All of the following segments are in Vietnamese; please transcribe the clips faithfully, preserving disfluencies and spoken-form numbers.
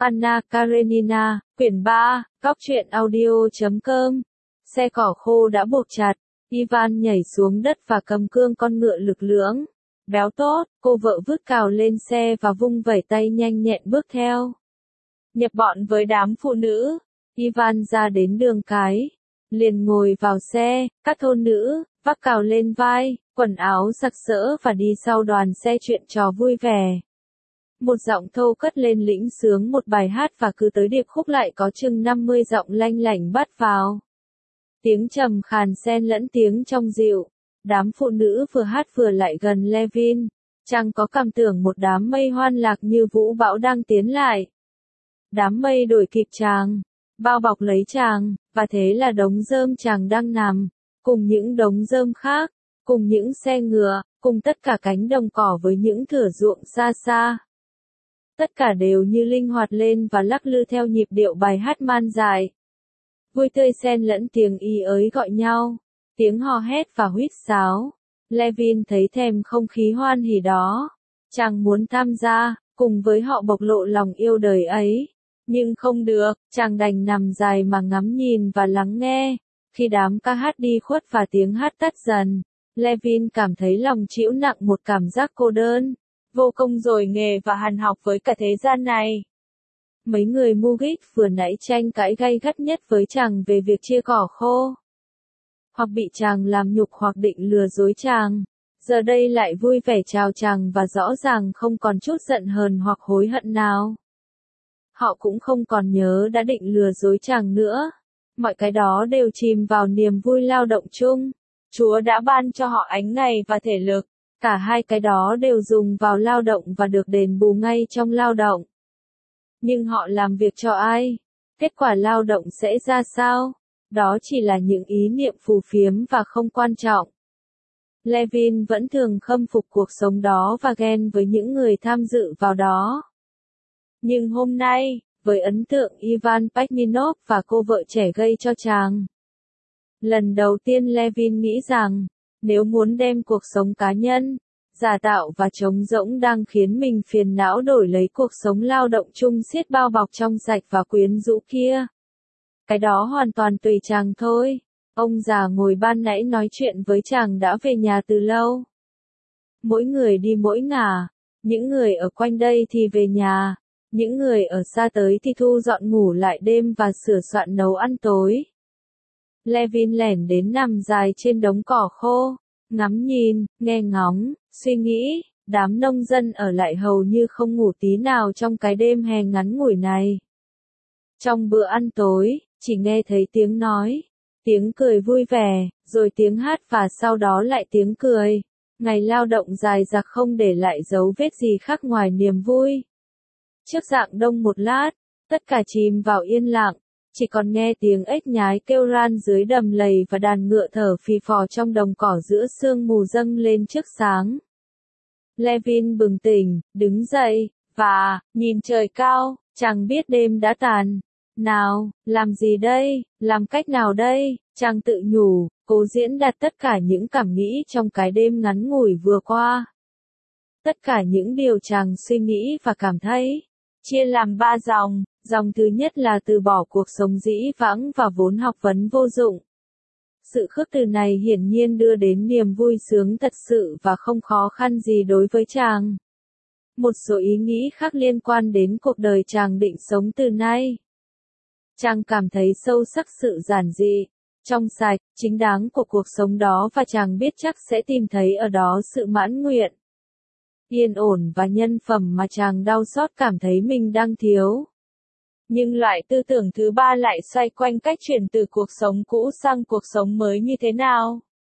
Anna Karenina, quyển ba, góc truyện audio chấm com. Xe cỏ khô đã buộc chặt, Ivan nhảy xuống đất và cầm cương con ngựa lực lưỡng. Béo tốt, cô vợ vứt cào lên xe và vung vẩy tay nhanh nhẹn bước theo. Nhập bọn với đám phụ nữ, Ivan ra đến đường cái, liền ngồi vào xe, các thôn nữ, vác cào lên vai, quần áo sặc sỡ và đi sau đoàn xe chuyện trò vui vẻ. Một giọng thô cất lên lĩnh sướng một bài hát và cứ tới điệp khúc lại có chừng năm mươi giọng lanh lảnh bắt vào. Tiếng trầm khàn xen lẫn tiếng trong dịu. Đám phụ nữ vừa hát vừa lại gần Levin. Chàng có cảm tưởng một đám mây hoan lạc như vũ bão đang tiến lại. Đám mây đuổi kịp chàng, bao bọc lấy chàng, và thế là đống rơm chàng đang nằm, cùng những đống rơm khác, cùng những xe ngựa, cùng tất cả cánh đồng cỏ với những thửa ruộng xa xa. Tất cả đều như linh hoạt lên và lắc lư theo nhịp điệu bài hát man dại. Vui tươi xen lẫn tiếng y ới gọi nhau, tiếng hò hét và huýt sáo. Levin thấy thèm không khí hoan hỉ đó. Chàng muốn tham gia, cùng với họ bộc lộ lòng yêu đời ấy. Nhưng không được, chàng đành nằm dài mà ngắm nhìn và lắng nghe. Khi đám ca hát đi khuất và tiếng hát tắt dần, Levin cảm thấy lòng trĩu nặng một cảm giác cô đơn. Vô công rồi nghề và hàn học với cả thế gian này. Mấy người Mugit vừa nãy tranh cãi gay gắt nhất với chàng về việc chia cỏ khô. Hoặc bị chàng làm nhục hoặc định lừa dối chàng. Giờ đây lại vui vẻ chào chàng và rõ ràng không còn chút giận hờn hoặc hối hận nào. Họ cũng không còn nhớ đã định lừa dối chàng nữa. Mọi cái đó đều chìm vào niềm vui lao động chung. Chúa đã ban cho họ ánh ngày và thể lực. Cả hai cái đó đều dùng vào lao động và được đền bù ngay trong lao động. Nhưng họ làm việc cho ai? Kết quả lao động sẽ ra sao? Đó chỉ là những ý niệm phù phiếm và không quan trọng. Levin vẫn thường khâm phục cuộc sống đó và ghen với những người tham dự vào đó. Nhưng hôm nay, với ấn tượng Ivan Pachminov và cô vợ trẻ gây cho chàng, lần đầu tiên Levin nghĩ rằng, nếu muốn đem cuộc sống cá nhân, giả tạo và trống rỗng đang khiến mình phiền não đổi lấy cuộc sống lao động chung xiết bao bọc trong sạch và quyến rũ kia. Cái đó hoàn toàn tùy chàng thôi. Ông già ngồi ban nãy nói chuyện với chàng đã về nhà từ lâu. Mỗi người đi mỗi ngả, những người ở quanh đây thì về nhà, những người ở xa tới thì thu dọn ngủ lại đêm và sửa soạn nấu ăn tối. Levin lẻn đến nằm dài trên đống cỏ khô, ngắm nhìn, nghe ngóng, suy nghĩ. Đám nông dân ở lại hầu như không ngủ tí nào trong cái đêm hè ngắn ngủi này. Trong bữa ăn tối, chỉ nghe thấy tiếng nói, tiếng cười vui vẻ, rồi tiếng hát và sau đó lại tiếng cười. Ngày lao động dài dặc không để lại dấu vết gì khác ngoài niềm vui. Trước rạng đông một lát, tất cả chìm vào yên lặng, chỉ còn nghe tiếng ếch nhái kêu ran dưới đầm lầy và đàn ngựa thở phì phò trong đồng cỏ giữa sương mù dâng lên trước sáng. Levin bừng tỉnh, đứng dậy, và, nhìn trời cao, chàng biết đêm đã tàn. Nào, làm gì đây, làm cách nào đây, chàng tự nhủ, cố diễn đạt tất cả những cảm nghĩ trong cái đêm ngắn ngủi vừa qua. Tất cả những điều chàng suy nghĩ và cảm thấy, chia làm ba dòng, dòng thứ nhất là từ bỏ cuộc sống dĩ vãng và vốn học vấn vô dụng. Sự khước từ này hiển nhiên đưa đến niềm vui sướng thật sự và không khó khăn gì đối với chàng. Một số ý nghĩ khác liên quan đến cuộc đời chàng định sống từ nay. Chàng cảm thấy sâu sắc sự giản dị, trong sạch, chính đáng của cuộc sống đó và chàng biết chắc sẽ tìm thấy ở đó sự mãn nguyện, yên ổn và nhân phẩm mà chàng đau xót cảm thấy mình đang thiếu. Nhưng loại tư tưởng thứ ba lại xoay quanh cách chuyển từ cuộc sống cũ sang cuộc sống mới như thế nào.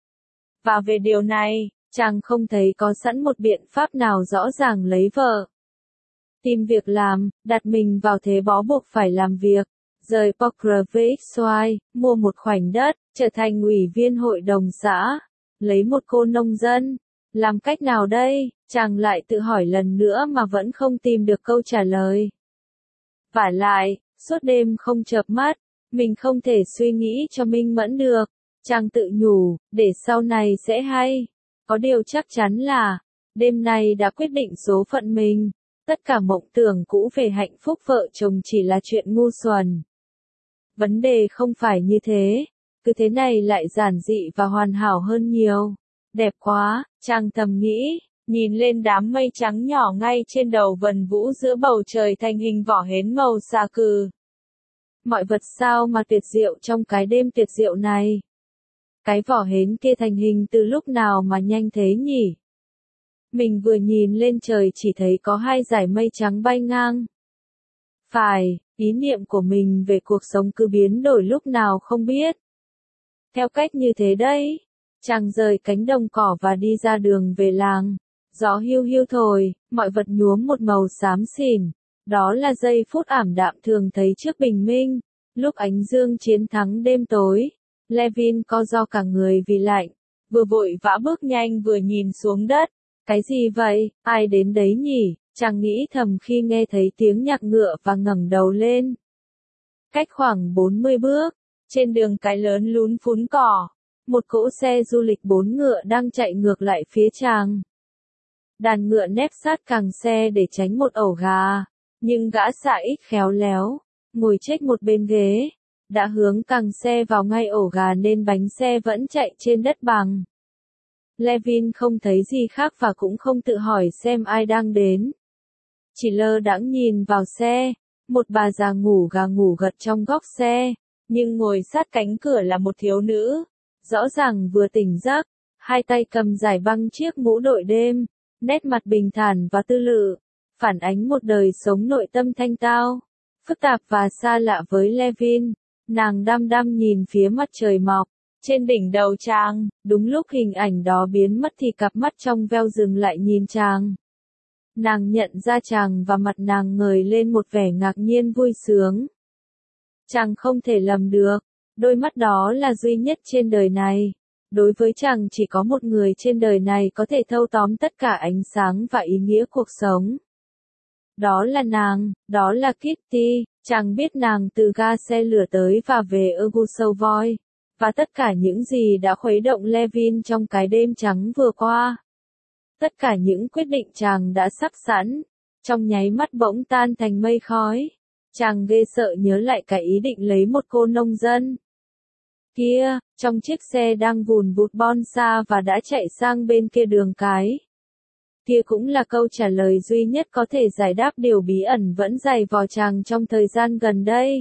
Và về điều này, chàng không thấy có sẵn một biện pháp nào rõ ràng lấy vợ, tìm việc làm, đặt mình vào thế bó buộc phải làm việc, rời Pokrovskoye, mua một khoảnh đất, trở thành ủy viên hội đồng xã, lấy một cô nông dân. Làm cách nào đây? Chàng lại tự hỏi lần nữa mà vẫn không tìm được câu trả lời. Vả lại, suốt đêm không chợp mắt, mình không thể suy nghĩ cho minh mẫn được. Chàng tự nhủ, để sau này sẽ hay. Có điều chắc chắn là, đêm nay đã quyết định số phận mình. Tất cả mộng tưởng cũ về hạnh phúc vợ chồng chỉ là chuyện ngu xuẩn. Vấn đề không phải như thế, cứ thế này lại giản dị và hoàn hảo hơn nhiều. Đẹp quá, chàng thầm nghĩ, nhìn lên đám mây trắng nhỏ ngay trên đầu vần vũ giữa bầu trời thành hình vỏ hến màu xà cừ. Mọi vật sao mà tuyệt diệu trong cái đêm tuyệt diệu này. Cái vỏ hến kia thành hình từ lúc nào mà nhanh thế nhỉ? Mình vừa nhìn lên trời chỉ thấy có hai dải mây trắng bay ngang. Phải, ý niệm của mình về cuộc sống cứ biến đổi lúc nào không biết. Theo cách như thế đấy, chàng rời cánh đồng cỏ và đi ra đường về làng. Gió hiu hiu thổi, mọi vật nhuốm một màu xám xỉn. Đó là giây phút ảm đạm thường thấy trước bình minh, lúc ánh dương chiến thắng đêm tối. Levin co ro cả người vì lạnh, vừa vội vã bước nhanh vừa nhìn xuống đất. Cái gì vậy, ai đến đấy nhỉ? Chàng nghĩ thầm khi nghe thấy tiếng nhạc ngựa và ngẩng đầu lên. Cách khoảng bốn mươi bước, trên đường cái lớn lún phún cỏ, một cỗ xe du lịch bốn ngựa đang chạy ngược lại phía chàng. Đàn ngựa nép sát càng xe để tránh một ổ gà, nhưng gã xạ ít khéo léo, ngồi chết một bên ghế, đã hướng càng xe vào ngay ổ gà nên bánh xe vẫn chạy trên đất bằng. Levin không thấy gì khác và cũng không tự hỏi xem ai đang đến. Chỉ lơ đãng nhìn vào xe, một bà già ngủ gà ngủ gật trong góc xe, nhưng ngồi sát cánh cửa là một thiếu nữ, rõ ràng vừa tỉnh giấc, hai tay cầm giải băng chiếc mũ đội đêm, nét mặt bình thản và tư lự, phản ánh một đời sống nội tâm thanh tao, phức tạp và xa lạ với Levin. Nàng đăm đăm nhìn phía mặt trời mọc trên đỉnh đầu chàng, đúng lúc hình ảnh đó biến mất thì cặp mắt trong veo dừng lại nhìn chàng. Nàng nhận ra chàng và mặt nàng ngời lên một vẻ ngạc nhiên vui sướng. Chàng không thể lầm được, đôi mắt đó là duy nhất trên đời này. Đối với chàng chỉ có một người trên đời này có thể thâu tóm tất cả ánh sáng và ý nghĩa cuộc sống. Đó là nàng, đó là Kitty. Chàng biết nàng từ ga xe lửa tới và về Ergusovoi, và tất cả những gì đã khuấy động Levin trong cái đêm trắng vừa qua. Tất cả những quyết định chàng đã sắp sẵn, trong nháy mắt bỗng tan thành mây khói. Chàng ghê sợ nhớ lại cái ý định lấy một cô nông dân. Kia, trong chiếc xe đang vùn vụt bon xa và đã chạy sang bên kia đường cái. Kia cũng là câu trả lời duy nhất có thể giải đáp điều bí ẩn vẫn dày vò chàng trong thời gian gần đây.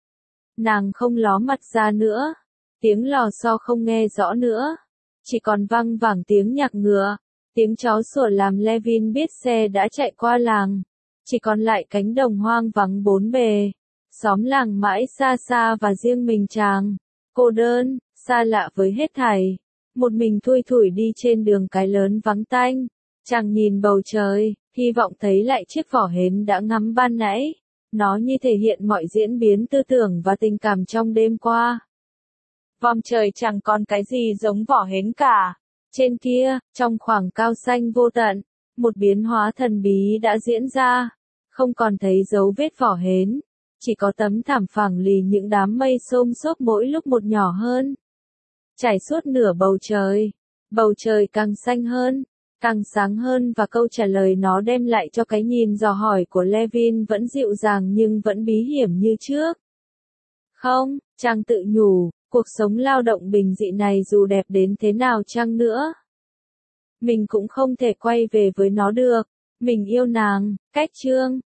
Nàng không ló mặt ra nữa, tiếng lò xo không nghe rõ nữa, chỉ còn văng vẳng tiếng nhạc ngựa, tiếng chó sủa làm Levin biết xe đã chạy qua làng, chỉ còn lại cánh đồng hoang vắng bốn bề, xóm làng mãi xa xa và riêng mình chàng, cô đơn, xa lạ với hết thảy, một mình thui thủi đi trên đường cái lớn vắng tanh. Chàng nhìn bầu trời, hy vọng thấy lại chiếc vỏ hến đã ngắm ban nãy. Nó như thể hiện mọi diễn biến tư tưởng và tình cảm trong đêm qua. Vòm trời chẳng còn cái gì giống vỏ hến cả. Trên kia, trong khoảng cao xanh vô tận, một biến hóa thần bí đã diễn ra. Không còn thấy dấu vết vỏ hến, chỉ có tấm thảm phẳng lì những đám mây xôm xốp mỗi lúc một nhỏ hơn. Trải suốt nửa bầu trời, bầu trời càng xanh hơn, càng sáng hơn và câu trả lời nó đem lại cho cái nhìn dò hỏi của Levin vẫn dịu dàng nhưng vẫn bí hiểm như trước. Không, chàng tự nhủ, cuộc sống lao động bình dị này dù đẹp đến thế nào chăng nữa, mình cũng không thể quay về với nó được. Mình yêu nàng, cách chương.